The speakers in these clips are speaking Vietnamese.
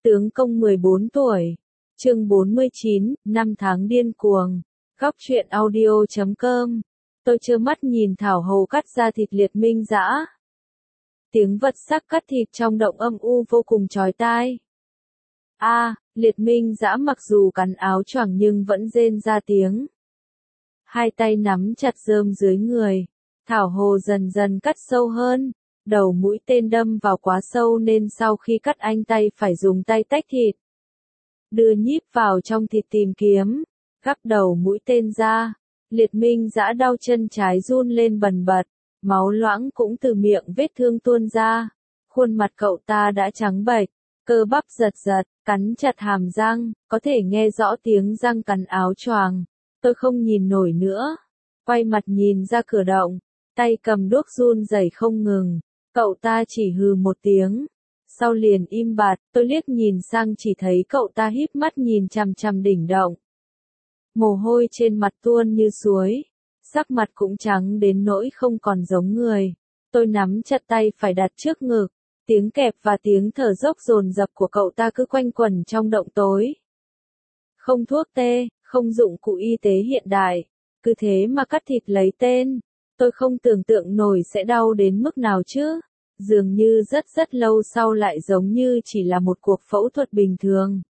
Tướng công 14 tuổi. Chương 49, năm tháng điên cuồng. Góc truyện audio.com. Tôi trơ mắt nhìn Thảo Hồ cắt ra thịt liệt minh dã. Tiếng vật sắc cắt thịt trong động âm u vô cùng chói tai. Liệt minh dã mặc dù cắn áo choàng nhưng vẫn rên ra tiếng. Hai tay nắm chặt rơm dưới người. Thảo Hồ dần dần cắt sâu hơn. Đầu mũi tên đâm vào quá sâu nên sau khi cắt anh tay phải dùng tay tách thịt. Đưa nhíp vào trong thịt tìm kiếm. Gắp đầu mũi tên ra. Liệt minh dã đau chân trái run lên bần bật. Máu loãng cũng từ miệng vết thương tuôn ra. Khuôn mặt cậu ta đã trắng bệch. Cơ bắp giật giật, cắn chặt hàm răng, có thể nghe rõ tiếng răng cắn áo choàng. Tôi không nhìn nổi nữa. Quay mặt nhìn ra cửa động. Tay cầm đuốc run rẩy không ngừng. Cậu ta chỉ hừ một tiếng. Sau liền im bặt, tôi liếc nhìn sang chỉ thấy cậu ta híp mắt nhìn chằm chằm đỉnh động. Mồ hôi trên mặt tuôn như suối. Sắc mặt cũng trắng đến nỗi không còn giống người. Tôi nắm chặt tay phải đặt trước ngực. Tiếng kẹp và tiếng thở dốc dồn dập của cậu ta cứ quanh quẩn trong động tối. Không thuốc tê, không dụng cụ y tế hiện đại. Cứ thế mà cắt thịt lấy tên. Tôi không tưởng tượng nổi sẽ đau đến mức nào chứ. Dường như rất lâu sau lại giống như chỉ là một cuộc phẫu thuật bình thường.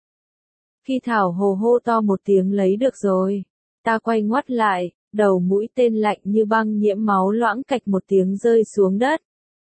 Khi Thảo Hồ hô to một tiếng lấy được rồi. Ta quay ngoắt lại, đầu mũi tên lạnh như băng nhiễm máu loãng cạch một tiếng rơi xuống đất.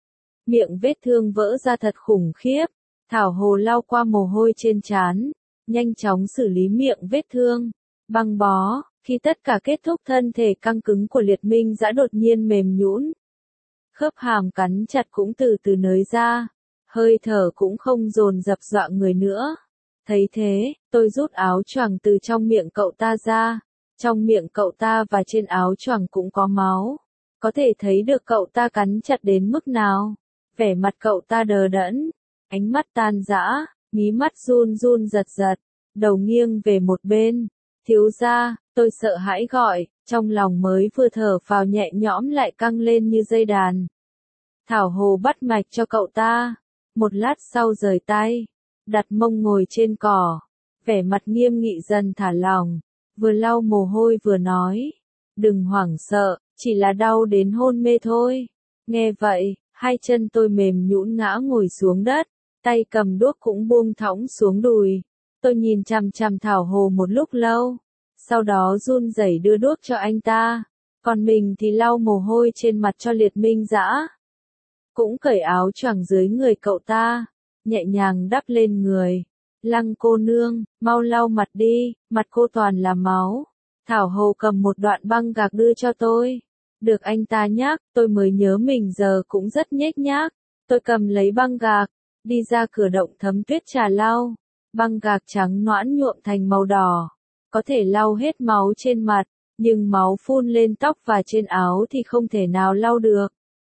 Miệng vết thương vỡ ra thật khủng khiếp. Thảo Hồ lau qua mồ hôi trên trán. Nhanh chóng xử lý miệng vết thương. Băng bó. Khi tất cả kết thúc thân thể căng cứng của liệt minh dã đột nhiên mềm nhũn. Khớp hàm cắn chặt cũng từ từ nới ra. Hơi thở cũng không dồn dập dọa người nữa. Thấy thế, tôi rút áo choàng từ trong miệng cậu ta ra. Trong miệng cậu ta và trên áo choàng cũng có máu. Có thể thấy được cậu ta cắn chặt đến mức nào. Vẻ mặt cậu ta đờ đẫn. Ánh mắt tan rã, mí mắt run run giật giật. Đầu nghiêng về một bên. Thiếu gia, tôi sợ hãi gọi, trong lòng mới vừa thở phào nhẹ nhõm lại căng lên như dây đàn. Thảo Hồ bắt mạch cho cậu ta. Một lát sau rời tay. Đặt mông ngồi trên cỏ. Vẻ mặt nghiêm nghị dần thả lỏng. Vừa lau mồ hôi vừa nói. Đừng hoảng sợ, chỉ là đau đến hôn mê thôi. Nghe vậy, hai chân tôi mềm nhũn ngã ngồi xuống đất. Tay cầm đuốc cũng buông thõng xuống đùi. Tôi nhìn chằm chằm Thảo Hồ một lúc lâu. Sau đó run rẩy đưa đuốc cho anh ta. Còn mình thì lau mồ hôi trên mặt cho liệt minh dã. Cũng cởi áo choàng dưới người cậu ta. Nhẹ nhàng đắp lên người. Lăng cô nương, mau lau mặt đi, mặt cô toàn là máu. Thảo Hồ cầm một đoạn băng gạc đưa cho tôi. Được anh ta nhắc, tôi mới nhớ mình giờ cũng rất nhếch nhác. Tôi cầm lấy băng gạc, đi ra cửa động thấm tuyết trà lau. Băng gạc trắng nõn nhuộm thành màu đỏ. Có thể lau hết máu trên mặt, nhưng máu phun lên tóc và trên áo thì không thể nào lau được.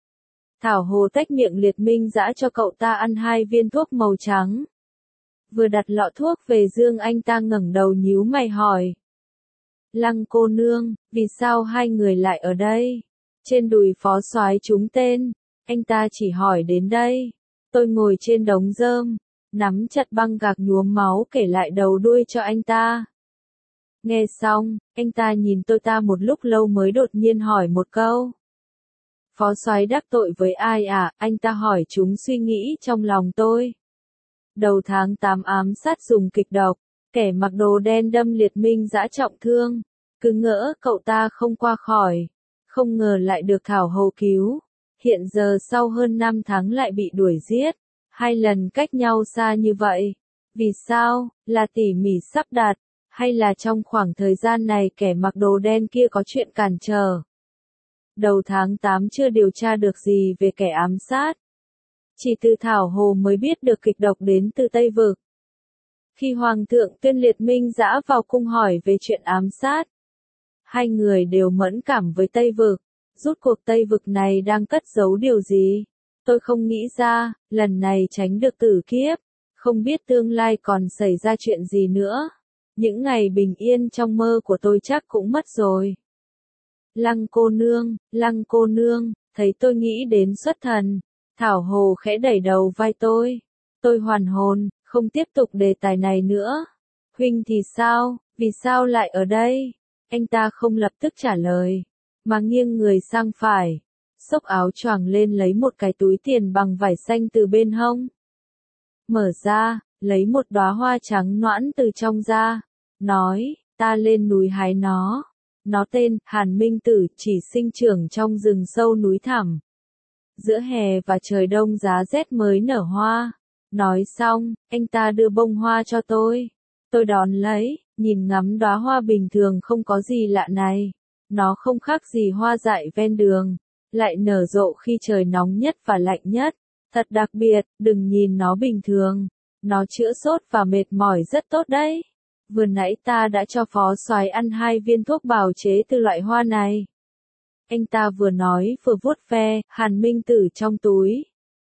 Thảo Hồ tách miệng liệt minh dã cho cậu ta ăn 2 viên thuốc màu trắng. Vừa đặt lọ thuốc về dương anh ta ngẩng đầu nhíu mày hỏi. Lăng cô nương, vì sao hai người lại ở đây? Trên đùi phó soái trúng tên. Anh ta chỉ hỏi đến đây. Tôi ngồi trên đống rơm, nắm chặt băng gạc nhuốm máu kể lại đầu đuôi cho anh ta. Nghe xong, anh ta nhìn tôi ta một lúc lâu mới đột nhiên hỏi một câu. Phó soái đắc tội với ai à? Anh ta hỏi chúng suy nghĩ trong lòng tôi. Đầu tháng 8 ám sát dùng kịch độc, kẻ mặc đồ đen đâm liệt minh dã trọng thương. Cứ ngỡ cậu ta không qua khỏi. Không ngờ lại được Thảo Hồ cứu. Hiện giờ sau hơn 5 tháng lại bị đuổi giết. 2 lần cách nhau xa như vậy. Vì sao? Là tỉ mỉ sắp đặt. Hay là trong khoảng thời gian này kẻ mặc đồ đen kia có chuyện cản trở? Đầu tháng 8 chưa điều tra được gì về kẻ ám sát. Chỉ từ Thảo Hồ mới biết được kịch độc đến từ Tây Vực. Khi Hoàng thượng tuyên liệt minh dã vào cung hỏi về chuyện ám sát. Hai người đều mẫn cảm với Tây Vực. Rốt cuộc Tây Vực này đang cất giấu điều gì? Tôi không nghĩ ra, lần này tránh được tử kiếp. Không biết tương lai còn xảy ra chuyện gì nữa. Những ngày bình yên trong mơ của tôi chắc cũng mất rồi. Lăng cô nương, thấy tôi nghĩ đến xuất thần. Thảo Hồ khẽ đẩy đầu vai tôi. Tôi hoàn hồn, không tiếp tục đề tài này nữa. Huynh thì sao, vì sao lại ở đây? Anh ta không lập tức trả lời, mà nghiêng người sang phải, xốc áo choàng lên lấy một cái túi tiền bằng vải xanh từ bên hông. Mở ra, lấy một đóa hoa trắng nõn từ trong ra, nói, ta lên núi hái nó. Nó tên, Hàn Minh Tử, chỉ sinh trưởng trong rừng sâu núi thẳm. Giữa hè và trời đông giá rét mới nở hoa. Nói xong, anh ta đưa bông hoa cho tôi. Tôi đón lấy, nhìn ngắm đóa hoa bình thường không có gì lạ này. Nó không khác gì hoa dại ven đường, lại nở rộ khi trời nóng nhất và lạnh nhất. Thật đặc biệt, đừng nhìn nó bình thường. Nó chữa sốt và mệt mỏi rất tốt đấy. Vừa nãy ta đã cho Phó Soái ăn 2 viên thuốc bào chế từ loại hoa này. Anh ta vừa nói vừa vuốt ve Hàn Minh Tử trong túi.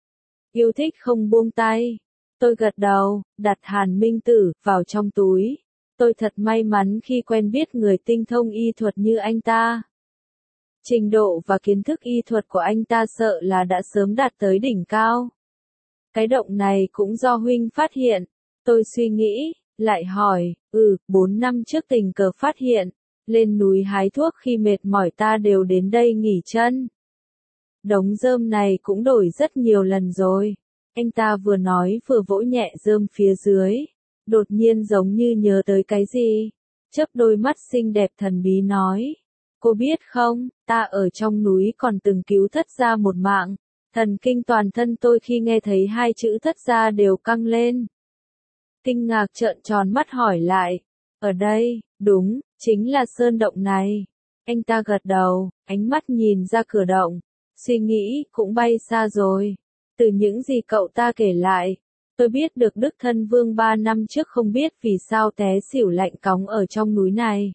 Yêu thích không buông tay. Tôi gật đầu, đặt Hàn Minh Tử vào trong túi. Tôi thật may mắn khi quen biết người tinh thông y thuật như anh ta. Trình độ và kiến thức y thuật của anh ta sợ là đã sớm đạt tới đỉnh cao. Cái động này cũng do huynh phát hiện. Tôi suy nghĩ, lại hỏi, 4 năm trước tình cờ phát hiện. Lên núi hái thuốc khi mệt mỏi ta đều đến đây nghỉ chân. Đống rơm này cũng đổi rất nhiều lần rồi. Anh ta vừa nói vừa vỗ nhẹ rơm phía dưới. Đột nhiên giống như nhớ tới cái gì. Chớp đôi mắt xinh đẹp thần bí nói. Cô biết không, ta ở trong núi còn từng cứu thất gia một mạng. Thần kinh toàn thân tôi khi nghe thấy 2 chữ thất gia đều căng lên. Kinh ngạc trợn tròn mắt hỏi lại. Ở đây, đúng, chính là sơn động này. Anh ta gật đầu, ánh mắt nhìn ra cửa động. Suy nghĩ cũng bay xa rồi. Từ những gì cậu ta kể lại, tôi biết được Đức Thân Vương 3 năm trước không biết vì sao té xỉu lạnh cóng ở trong núi này.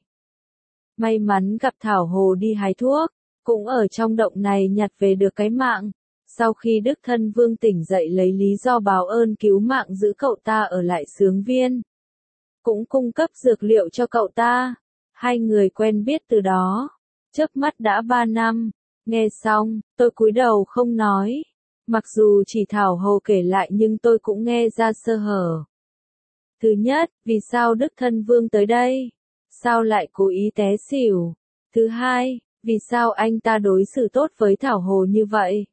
May mắn gặp Thảo Hồ đi hái thuốc, cũng ở trong động này nhặt về được cái mạng. Sau khi Đức Thân Vương tỉnh dậy lấy lý do báo ơn cứu mạng giữ cậu ta ở lại Xướng Viên. Cũng cung cấp dược liệu cho cậu ta. 2 người quen biết từ đó. Chớp mắt đã 3 năm. Nghe xong, tôi cúi đầu không nói. Mặc dù chỉ Thảo Hồ kể lại nhưng tôi cũng nghe ra sơ hở. Thứ nhất, vì sao Đức Thân Vương tới đây? Sao lại cố ý té xỉu? Thứ hai, vì sao anh ta đối xử tốt với Thảo Hồ như vậy?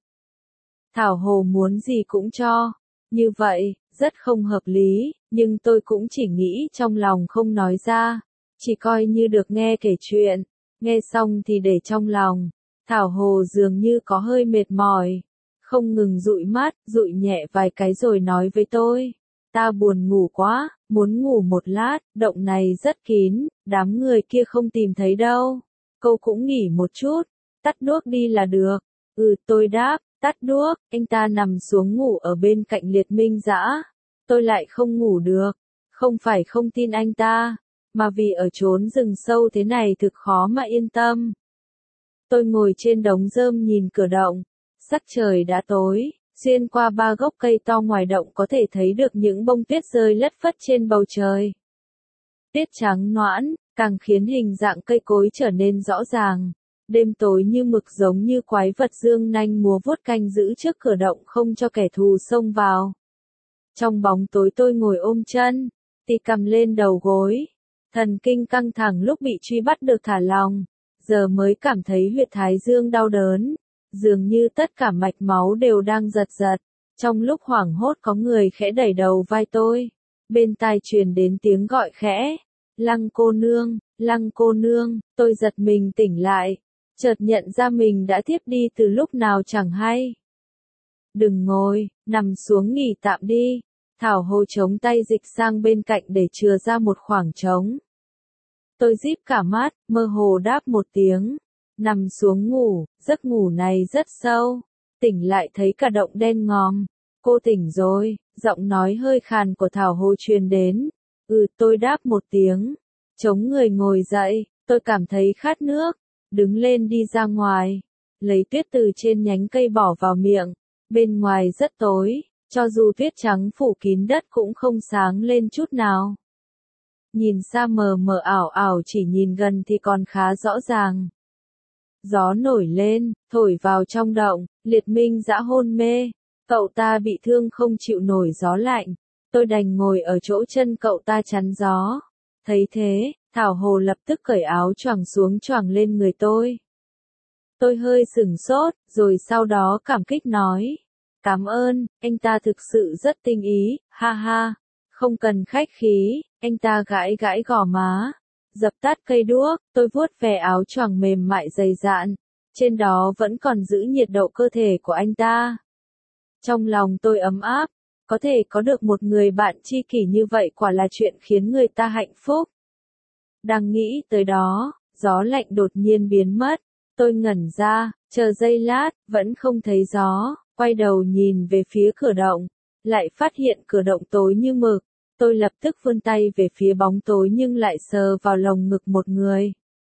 Thảo Hồ muốn gì cũng cho. Như vậy, rất không hợp lý, nhưng tôi cũng chỉ nghĩ trong lòng không nói ra. Chỉ coi như được nghe kể chuyện. Nghe xong thì để trong lòng. Thảo Hồ dường như có hơi mệt mỏi. Không ngừng dụi mắt, dụi nhẹ vài cái rồi nói với tôi. Ta buồn ngủ quá, muốn ngủ một lát, động này rất kín, đám người kia không tìm thấy đâu. Cô cũng nghỉ một chút, tắt đuốc đi là được. Tôi đáp, tắt đuốc, anh ta nằm xuống ngủ ở bên cạnh Liệt Minh Dã. Tôi lại không ngủ được, không phải không tin anh ta, mà vì ở chốn rừng sâu thế này thực khó mà yên tâm. Tôi ngồi trên đống rơm nhìn cửa động, sắc trời đã tối, xuyên qua 3 gốc cây to ngoài động có thể thấy được những bông tuyết rơi lất phất trên bầu trời. Tuyết trắng nõn, càng khiến hình dạng cây cối trở nên rõ ràng. Đêm tối như mực giống như quái vật dương nanh múa vuốt canh giữ trước cửa động không cho kẻ thù xông vào. Trong bóng tối tôi ngồi ôm chân, tì cầm lên đầu gối. Thần kinh căng thẳng lúc bị truy bắt được thả lòng. Giờ mới cảm thấy huyệt thái dương đau đớn. Dường như tất cả mạch máu đều đang giật giật. Trong lúc hoảng hốt có người khẽ đẩy đầu vai tôi. Bên tai truyền đến tiếng gọi khẽ. Lăng cô nương, tôi giật mình tỉnh lại. Chợt nhận ra mình đã thiếp đi từ lúc nào chẳng hay. Đừng ngồi, nằm xuống nghỉ tạm đi. Thảo Hồ chống tay dịch sang bên cạnh để chừa ra một khoảng trống. Tôi díp cả mắt, mơ hồ đáp một tiếng. Nằm xuống ngủ, giấc ngủ này rất sâu. Tỉnh lại thấy cả động đen ngòm. Cô tỉnh rồi, giọng nói hơi khàn của Thảo Hồ truyền đến. Tôi đáp một tiếng. Chống người ngồi dậy, tôi cảm thấy khát nước. Đứng lên đi ra ngoài. Lấy tuyết từ trên nhánh cây bỏ vào miệng. Bên ngoài rất tối, cho dù tuyết trắng phủ kín đất cũng không sáng lên chút nào. Nhìn xa mờ mờ ảo ảo chỉ nhìn gần thì còn khá rõ ràng. Gió nổi lên, thổi vào trong động, Liệt Minh Dã hôn mê. Cậu ta bị thương không chịu nổi gió lạnh. Tôi đành ngồi ở chỗ chân cậu ta chắn gió. Thấy thế, Thảo Hồ lập tức cởi áo choàng xuống choàng lên người tôi. Tôi hơi sửng sốt, rồi sau đó cảm kích nói. Cảm ơn, anh ta thực sự rất tinh ý, ha ha. Không cần khách khí, anh ta gãi gãi gò má. Dập tắt cây đuốc, tôi vuốt về áo choàng mềm mại dày dạn. Trên đó vẫn còn giữ nhiệt độ cơ thể của anh ta. Trong lòng tôi ấm áp, có thể có được một người bạn tri kỷ như vậy quả là chuyện khiến người ta hạnh phúc. Đang nghĩ tới đó, gió lạnh đột nhiên biến mất. Tôi ngẩn ra, chờ giây lát, vẫn không thấy gió, quay đầu nhìn về phía cửa động, lại phát hiện cửa động tối như mực. Tôi lập tức vươn tay về phía bóng tối nhưng lại sờ vào lồng ngực một người.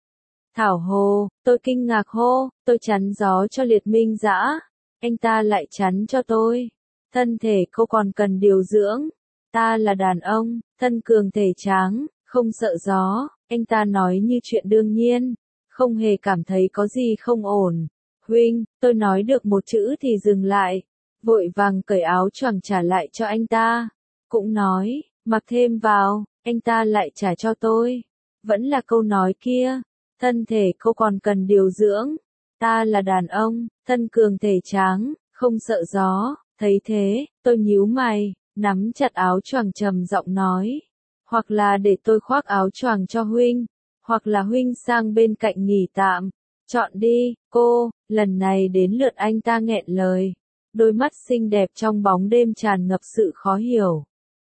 Thảo Hồ, tôi kinh ngạc hô, tôi chắn gió cho Liệt Minh Dã, anh ta lại chắn cho tôi. Thân thể cô còn cần điều dưỡng, ta là đàn ông, thân cường thể tráng, không sợ gió, anh ta nói như chuyện đương nhiên, không hề cảm thấy có gì không ổn. Huynh, tôi nói được một chữ thì dừng lại, vội vàng cởi áo choàng trả lại cho anh ta. Cũng nói, mặc thêm vào, anh ta lại trả cho tôi. Vẫn là câu nói kia, thân thể cô còn cần điều dưỡng, ta là đàn ông, thân cường thể tráng, không sợ gió. Thấy thế, tôi nhíu mày, nắm chặt áo choàng trầm giọng nói. Hoặc là để tôi khoác áo choàng cho huynh, hoặc là huynh sang bên cạnh nghỉ tạm. Chọn đi, cô, lần này đến lượt anh ta nghẹn lời. Đôi mắt xinh đẹp trong bóng đêm tràn ngập sự khó hiểu.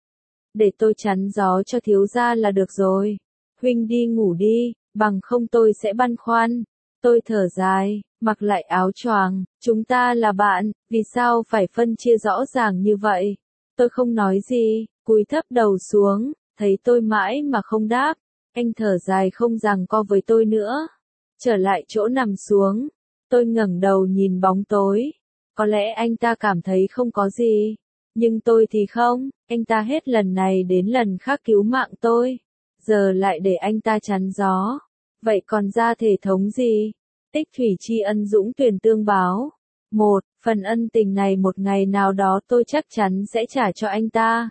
Để tôi chắn gió cho thiếu gia là được rồi. Huynh đi ngủ đi, bằng không tôi sẽ băn khoăn. Tôi thở dài, mặc lại áo choàng, chúng ta là bạn, vì sao phải phân chia rõ ràng như vậy? Tôi không nói gì, cúi thấp đầu xuống, thấy tôi mãi mà không đáp, anh thở dài không giằng co với tôi nữa. Trở lại chỗ nằm xuống, tôi ngẩng đầu nhìn bóng tối, có lẽ anh ta cảm thấy không có gì, nhưng tôi thì không, anh ta hết lần này đến lần khác cứu mạng tôi, giờ lại để anh ta chắn gió, vậy còn ra thể thống gì? Tích thủy tri ân dũng tuyển tương báo. Phần ân tình này một ngày nào đó tôi chắc chắn sẽ trả cho anh ta.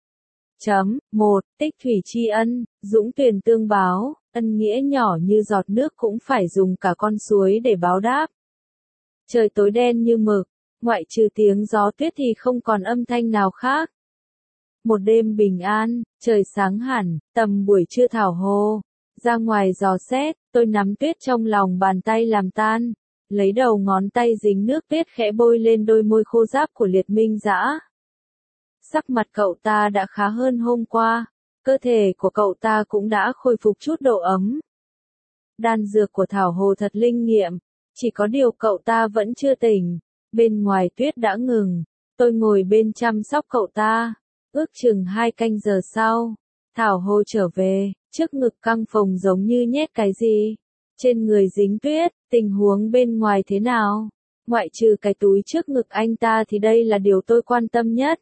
Tích thủy tri ân, dũng tuyển tương báo, ân nghĩa nhỏ như giọt nước cũng phải dùng cả con suối để báo đáp. Trời tối đen như mực, ngoại trừ tiếng gió tuyết thì không còn âm thanh nào khác. Một đêm bình an, trời sáng hẳn, tầm buổi trưa Thảo Hồ. Ra ngoài dò xét, tôi nắm tuyết trong lòng bàn tay làm tan, lấy đầu ngón tay dính nước tuyết khẽ bôi lên đôi môi khô ráp của Liệt Minh Dã. Sắc mặt cậu ta đã khá hơn hôm qua, cơ thể của cậu ta cũng đã khôi phục chút độ ấm. Đan dược của Thảo Hồ thật linh nghiệm, chỉ có điều cậu ta vẫn chưa tỉnh, bên ngoài tuyết đã ngừng, tôi ngồi bên chăm sóc cậu ta, ước chừng 2 canh giờ sau, Thảo Hồ trở về, trước ngực căng phồng giống như nhét cái gì, trên người dính tuyết, tình huống bên ngoài thế nào? Ngoại trừ cái túi trước ngực anh ta thì đây là điều tôi quan tâm nhất.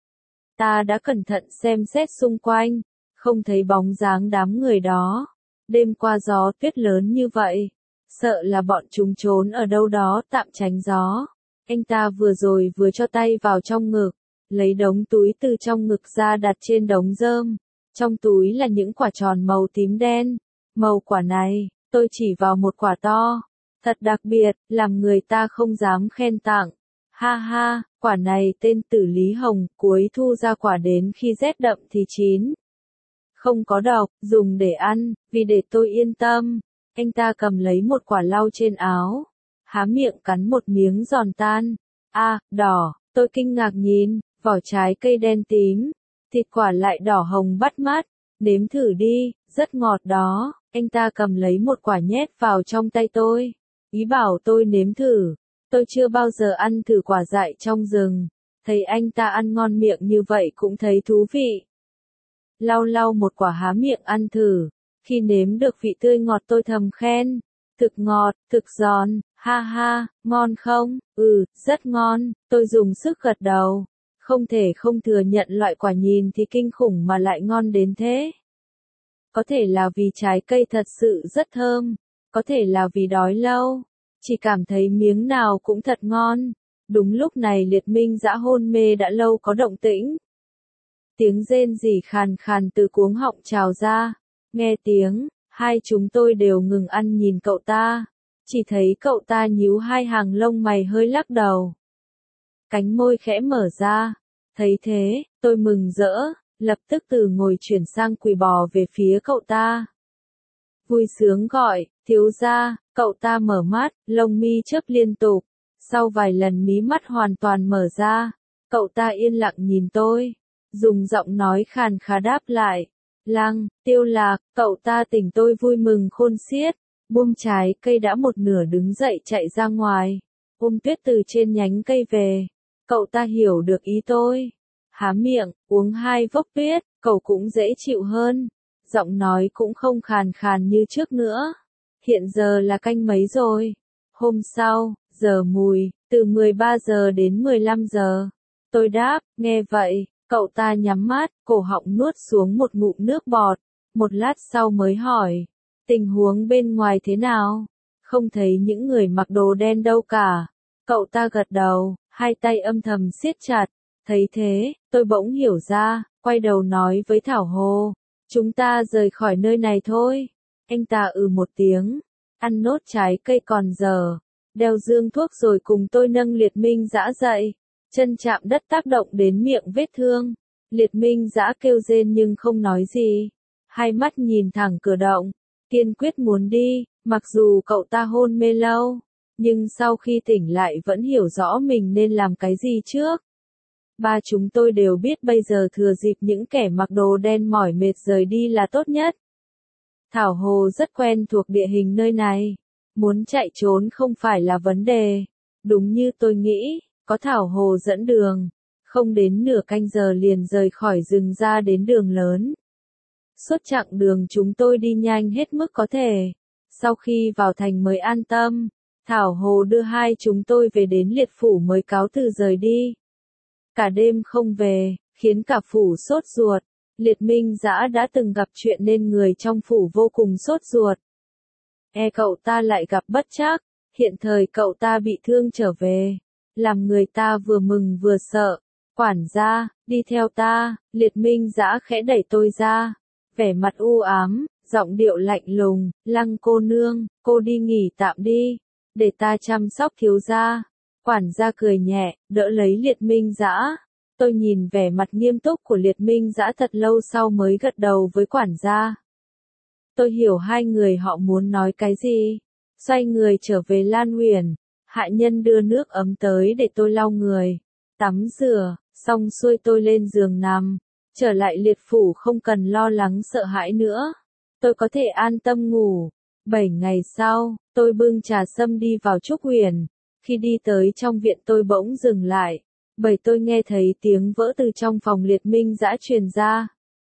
Ta đã cẩn thận xem xét xung quanh, không thấy bóng dáng đám người đó. Đêm qua gió tuyết lớn như vậy, sợ là bọn chúng trốn ở đâu đó tạm tránh gió. Anh ta vừa rồi vừa cho tay vào trong ngực, lấy đống túi từ trong ngực ra đặt trên đống rơm. Trong túi là những quả tròn màu tím đen. Màu quả này, tôi chỉ vào một quả to. Thật đặc biệt, làm người ta không dám khen tặng. Ha ha, quả này tên Tử Lý Hồng, cuối thu ra quả đến khi rét đậm thì chín. Không có độc, dùng để ăn, vì để tôi yên tâm. Anh ta cầm lấy một quả lau trên áo, há miệng cắn một miếng giòn tan. Đỏ, tôi kinh ngạc nhìn, vỏ trái cây đen tím, thịt quả lại đỏ hồng bắt mắt. Nếm thử đi, rất ngọt đó. Anh ta cầm lấy một quả nhét vào trong tay tôi, ý bảo tôi nếm thử. Tôi chưa bao giờ ăn thử quả dại trong rừng, thấy anh ta ăn ngon miệng như vậy cũng thấy thú vị. Lau lau một quả há miệng ăn thử, khi nếm được vị tươi ngọt tôi thầm khen, thực ngọt, thực giòn, ha ha, ngon không? Rất ngon, tôi dùng sức gật đầu, không thể không thừa nhận loại quả nhìn thì kinh khủng mà lại ngon đến thế. Có thể là vì trái cây thật sự rất thơm, có thể là vì đói lâu, chỉ cảm thấy miếng nào cũng thật ngon. Đúng lúc này Liệt Minh Dã hôn mê đã lâu có động tĩnh. Tiếng rên rỉ khàn khàn từ cuống họng trào ra. Nghe tiếng, hai chúng tôi đều ngừng ăn nhìn cậu ta. Chỉ thấy cậu ta nhíu hai hàng lông mày hơi lắc đầu. Cánh môi khẽ mở ra. Thấy thế, tôi mừng rỡ, lập tức từ ngồi chuyển sang quỳ bò về phía cậu ta. Vui sướng gọi, thiếu gia, cậu ta mở mắt, lông mi chớp liên tục. Sau vài lần mí mắt hoàn toàn mở ra, cậu ta yên lặng nhìn tôi, dùng giọng nói khàn khà đáp lại. Lăng, Tiêu Lạc, cậu ta tỉnh tôi vui mừng khôn xiết, buông trái cây đã một nửa đứng dậy chạy ra ngoài, ôm tuyết từ trên nhánh cây về. Cậu ta hiểu được ý tôi, há miệng, uống hai vốc tuyết, cậu cũng dễ chịu hơn, giọng nói cũng không khàn khàn như trước nữa. Hiện giờ là canh mấy rồi? Hôm sau, giờ mùi, từ 13 giờ đến 15 giờ. Tôi đáp, nghe vậy, cậu ta nhắm mắt, cổ họng nuốt xuống một ngụm nước bọt. Một lát sau mới hỏi, tình huống bên ngoài thế nào? Không thấy những người mặc đồ đen đâu cả. Cậu ta gật đầu, hai tay âm thầm siết chặt. Thấy thế, tôi bỗng hiểu ra, quay đầu nói với Thảo Hồ, chúng ta rời khỏi nơi này thôi. Anh ta một tiếng, ăn nốt trái cây còn dở, đeo dương thuốc rồi cùng tôi nâng Liệt Minh Dã dậy. Chân chạm đất tác động đến miệng vết thương. Liệt Minh Dã kêu rên nhưng không nói gì. Hai mắt nhìn thẳng cửa động, kiên quyết muốn đi, mặc dù cậu ta hôn mê lâu, nhưng sau khi tỉnh lại vẫn hiểu rõ mình nên làm cái gì trước. Ba chúng tôi đều biết bây giờ thừa dịp những kẻ mặc đồ đen mỏi mệt rời đi là tốt nhất. Thảo Hồ rất quen thuộc địa hình nơi này, muốn chạy trốn không phải là vấn đề. Đúng như tôi nghĩ, có Thảo Hồ dẫn đường, không đến nửa canh giờ liền rời khỏi rừng ra đến đường lớn. Suốt chặng đường chúng tôi đi nhanh hết mức có thể. Sau khi vào thành mới an tâm, Thảo Hồ đưa hai chúng tôi về đến Liệt Phủ mới cáo từ rời đi. Cả đêm không về, khiến cả phủ sốt ruột. Liệt Minh Dã đã từng gặp chuyện nên người trong phủ vô cùng sốt ruột. Cậu ta lại gặp bất trắc, hiện thời cậu ta bị thương trở về, làm người ta vừa mừng vừa sợ. Quản gia, đi theo ta. Liệt Minh Dã khẽ đẩy tôi ra, vẻ mặt u ám, giọng điệu lạnh lùng, Lăng cô nương, cô đi nghỉ tạm đi, để ta chăm sóc thiếu gia. Quản gia cười nhẹ, đỡ lấy Liệt Minh Dã. Tôi nhìn vẻ mặt nghiêm túc của Liệt Minh Dã thật lâu sau mới gật đầu với quản gia. Tôi hiểu hai người họ muốn nói cái gì. Xoay người trở về Lan Huyền, hạ nhân đưa nước ấm tới để tôi lau người, tắm rửa, xong xuôi tôi lên giường nằm. Trở lại Liệt Phủ không cần lo lắng sợ hãi nữa. Tôi có thể an tâm ngủ. 7 ngày sau, tôi bưng trà sâm đi vào Trúc Huyền. Khi đi tới trong viện tôi bỗng dừng lại, bởi tôi nghe thấy tiếng vỡ từ trong phòng Liệt Minh Dã truyền ra.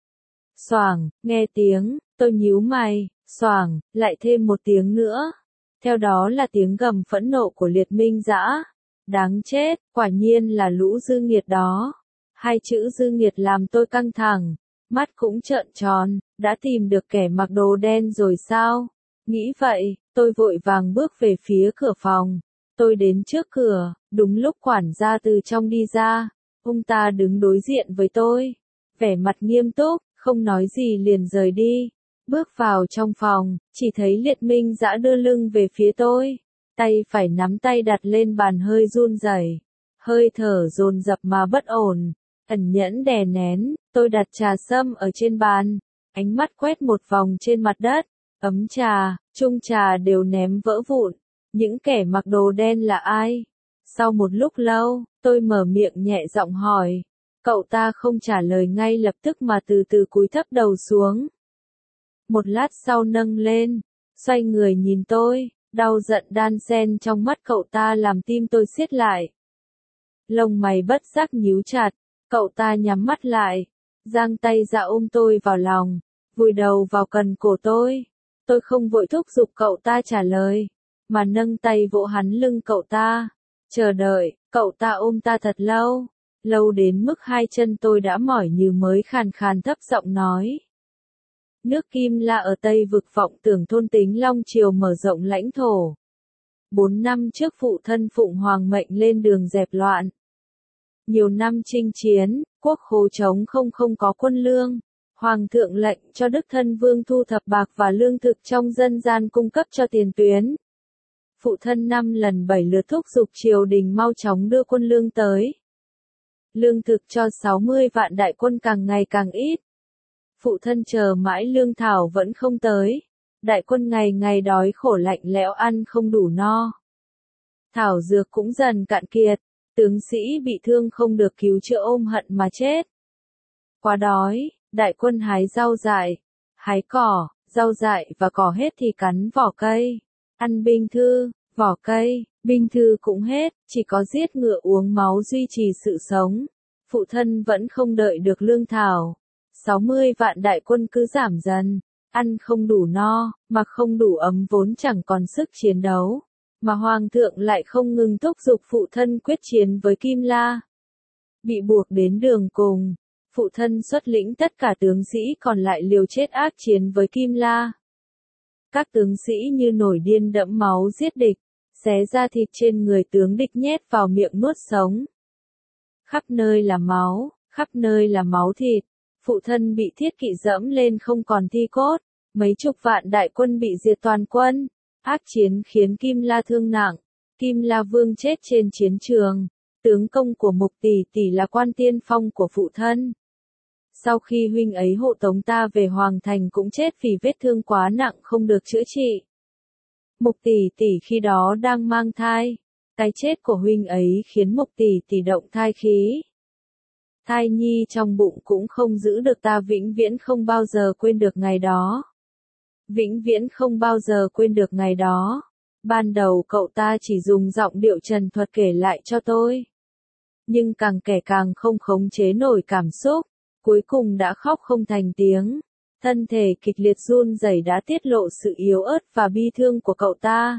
Xoảng, nghe tiếng, tôi nhíu mày, xoảng, lại thêm một tiếng nữa. Theo đó là tiếng gầm phẫn nộ của Liệt Minh Dã. Đáng chết, quả nhiên là lũ dư nghiệt đó. Hai chữ dư nghiệt làm tôi căng thẳng, mắt cũng trợn tròn, đã tìm được kẻ mặc đồ đen rồi sao? Nghĩ vậy, tôi vội vàng bước về phía cửa phòng. Tôi đến trước cửa, đúng lúc quản gia từ trong đi ra. Ông ta đứng đối diện với tôi, vẻ mặt nghiêm túc, không nói gì liền rời đi. Bước vào trong phòng, chỉ thấy Liệt Minh Dã đưa lưng về phía tôi, tay phải nắm tay đặt lên bàn hơi run rẩy, hơi thở dồn dập mà bất ổn, ẩn nhẫn đè nén. Tôi đặt trà sâm ở trên bàn, ánh mắt quét một vòng trên mặt đất, ấm trà, chung trà đều ném vỡ vụn. Những kẻ mặc đồ đen là ai? Sau một lúc lâu, tôi mở miệng nhẹ giọng hỏi. Cậu ta không trả lời ngay lập tức mà từ từ cúi thấp đầu xuống. Một lát sau nâng lên, xoay người nhìn tôi, đau giận đan xen trong mắt cậu ta làm tim tôi siết lại. Lông mày bất giác nhíu chặt, cậu ta nhắm mắt lại, giang tay ra ôm tôi vào lòng, vùi đầu vào cần cổ tôi. Tôi không vội thúc giục cậu ta trả lời, mà nâng tay vỗ hắn lưng cậu ta. Chờ đợi, cậu ta ôm ta thật lâu, lâu đến mức hai chân tôi đã mỏi như mới khàn khàn thấp giọng nói. Nước Kim La ở Tây vực vọng tưởng thôn Tính Long Triều mở rộng lãnh thổ. 4 năm trước phụ thân Phụng Hoàng mệnh lên đường dẹp loạn. Nhiều năm chinh chiến, quốc khố trống không có quân lương. Hoàng thượng lệnh cho Đức Thân Vương thu thập bạc và lương thực trong dân gian cung cấp cho tiền tuyến. Phụ thân 5 lần 7 lượt thúc giục triều đình mau chóng đưa quân lương tới. Lương thực cho 60 vạn đại quân càng ngày càng ít. Phụ thân chờ mãi lương thảo vẫn không tới. Đại quân ngày ngày đói khổ lạnh lẽo ăn không đủ no. Thảo dược cũng dần cạn kiệt. Tướng sĩ bị thương không được cứu chữa ôm hận mà chết. Quá đói, đại quân hái rau dại, hái cỏ, rau dại và cỏ hết thì cắn vỏ cây. Ăn binh thư, vỏ cây, binh thư cũng hết, chỉ có giết ngựa uống máu duy trì sự sống. Phụ thân vẫn không đợi được lương thảo. 60 vạn đại quân cứ giảm dần, ăn không đủ no, mặc không đủ ấm vốn chẳng còn sức chiến đấu. Mà Hoàng thượng lại không ngừng thúc giục phụ thân quyết chiến với Kim La. Bị buộc đến đường cùng, phụ thân xuất lĩnh tất cả tướng sĩ còn lại liều chết ác chiến với Kim La. Các tướng sĩ như nổi điên đẫm máu giết địch, xé ra thịt trên người tướng địch nhét vào miệng nuốt sống. Khắp nơi là máu thịt, phụ thân bị thiết kỵ dẫm lên không còn thi cốt, mấy chục vạn đại quân bị diệt toàn quân. Ác chiến khiến Kim La thương nặng, Kim La Vương chết trên chiến trường, tướng công của Mục Tỷ Tỷ là quan tiên phong của phụ thân. Sau khi huynh ấy hộ tống ta về Hoàng Thành cũng chết vì vết thương quá nặng không được chữa trị. Mục Tỷ Tỷ khi đó đang mang thai, cái chết của huynh ấy khiến Mục Tỷ Tỷ động thai khí. Thai nhi trong bụng cũng không giữ được, ta vĩnh viễn không bao giờ quên được ngày đó. Vĩnh viễn không bao giờ quên được ngày đó. Ban đầu cậu ta chỉ dùng giọng điệu trần thuật kể lại cho tôi. Nhưng càng kể càng không khống chế nổi cảm xúc. Cuối cùng đã khóc không thành tiếng. Thân thể kịch liệt run rẩy đã tiết lộ sự yếu ớt và bi thương của cậu ta.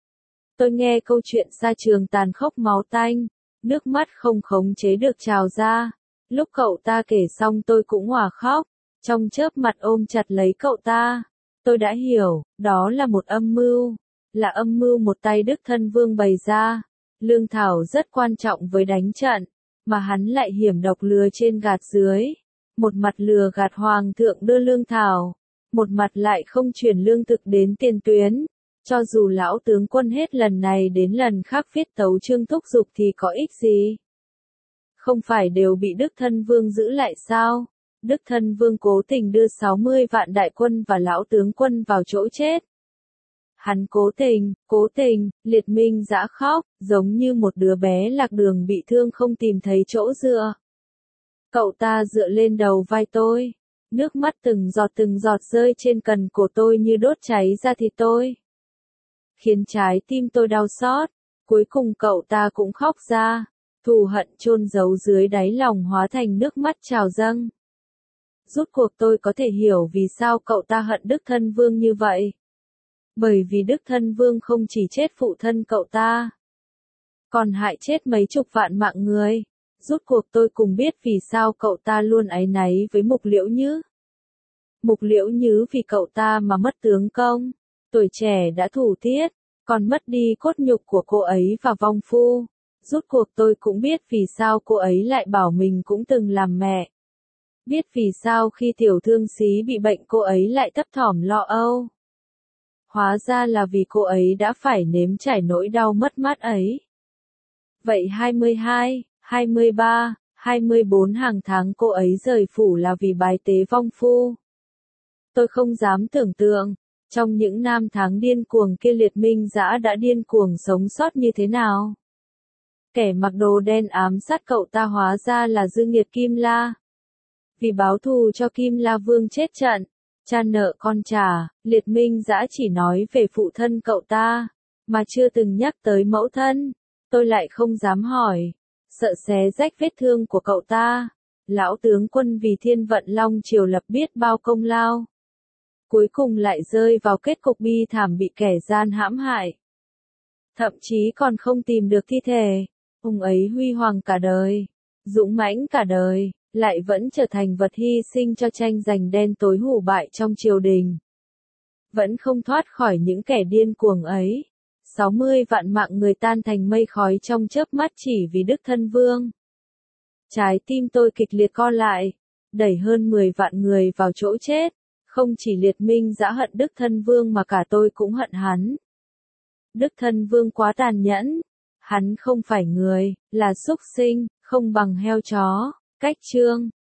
Tôi nghe câu chuyện xa trường tàn khốc máu tanh. Nước mắt không khống chế được trào ra. Lúc cậu ta kể xong tôi cũng òa khóc. Trong chớp mặt ôm chặt lấy cậu ta. Tôi đã hiểu, đó là một âm mưu. Là âm mưu một tay Đức Thân Vương bày ra. Lương thảo rất quan trọng với đánh trận. Mà hắn lại hiểm độc lừa trên gạt dưới. Một mặt lừa gạt Hoàng thượng đưa lương thảo. Một mặt lại không chuyển lương thực đến tiền tuyến. Cho dù lão tướng quân hết lần này đến lần khác viết tấu chương thúc giục thì có ích gì? Không phải đều bị Đức Thân Vương giữ lại sao? Đức Thân Vương cố tình đưa 60 vạn đại quân và lão tướng quân vào chỗ chết. Hắn cố tình, Liệt Minh dã khóc, giống như một đứa bé lạc đường bị thương không tìm thấy chỗ dựa. Cậu ta dựa lên đầu vai tôi. Nước mắt từng giọt rơi trên cằm cổ tôi như đốt cháy ra thịt tôi. Khiến trái tim tôi đau xót. Cuối cùng cậu ta cũng khóc ra. Thù hận chôn giấu dưới đáy lòng hóa thành nước mắt trào dâng. Rốt cuộc tôi có thể hiểu vì sao cậu ta hận Đức Thân Vương như vậy. Bởi vì Đức Thân Vương không chỉ chết phụ thân cậu ta, còn hại chết mấy chục vạn mạng người. Rốt cuộc tôi cùng biết vì sao cậu ta luôn áy náy với Mục Liễu Nhứ. Mục Liễu Nhứ vì cậu ta mà mất tướng công, tuổi trẻ đã thủ tiết, còn mất đi cốt nhục của cô ấy và vong phu. Rốt cuộc tôi cũng biết vì sao cô ấy lại bảo mình cũng từng làm mẹ. Biết vì sao khi tiểu thương xí bị bệnh cô ấy lại thấp thỏm lo âu. Hóa ra là vì cô ấy đã phải nếm trải nỗi đau mất mát ấy. Vậy 22, 23, 24 hàng tháng cô ấy rời phủ là vì bái tế vong phu. Tôi không dám tưởng tượng, trong những năm tháng điên cuồng kia Liệt Minh Dã đã điên cuồng sống sót như thế nào. Kẻ mặc đồ đen ám sát cậu ta hóa ra là dư nghiệt Kim La. Vì báo thù cho Kim La Vương chết trận, cha nợ con trả, Liệt Minh Dã chỉ nói về phụ thân cậu ta, mà chưa từng nhắc tới mẫu thân. Tôi lại không dám hỏi, sợ xé rách vết thương của cậu ta. Lão tướng quân vì Thiên Vận Long Triều lập biết bao công lao. Cuối cùng lại rơi vào kết cục bi thảm bị kẻ gian hãm hại. Thậm chí còn không tìm được thi thể. Ông ấy huy hoàng cả đời, dũng mãnh cả đời, lại vẫn trở thành vật hy sinh cho tranh giành đen tối hủ bại trong triều đình. Vẫn không thoát khỏi những kẻ điên cuồng ấy. 60 vạn mạng người tan thành mây khói trong chớp mắt chỉ vì Đức Thân Vương. Trái tim tôi kịch liệt co lại, đẩy hơn 10 vạn người vào chỗ chết. Không chỉ Liệt Minh Dã hận Đức Thân Vương mà cả tôi cũng hận hắn. Đức Thân Vương quá tàn nhẫn. Hắn không phải người, là súc sinh, không bằng heo chó. Cách chương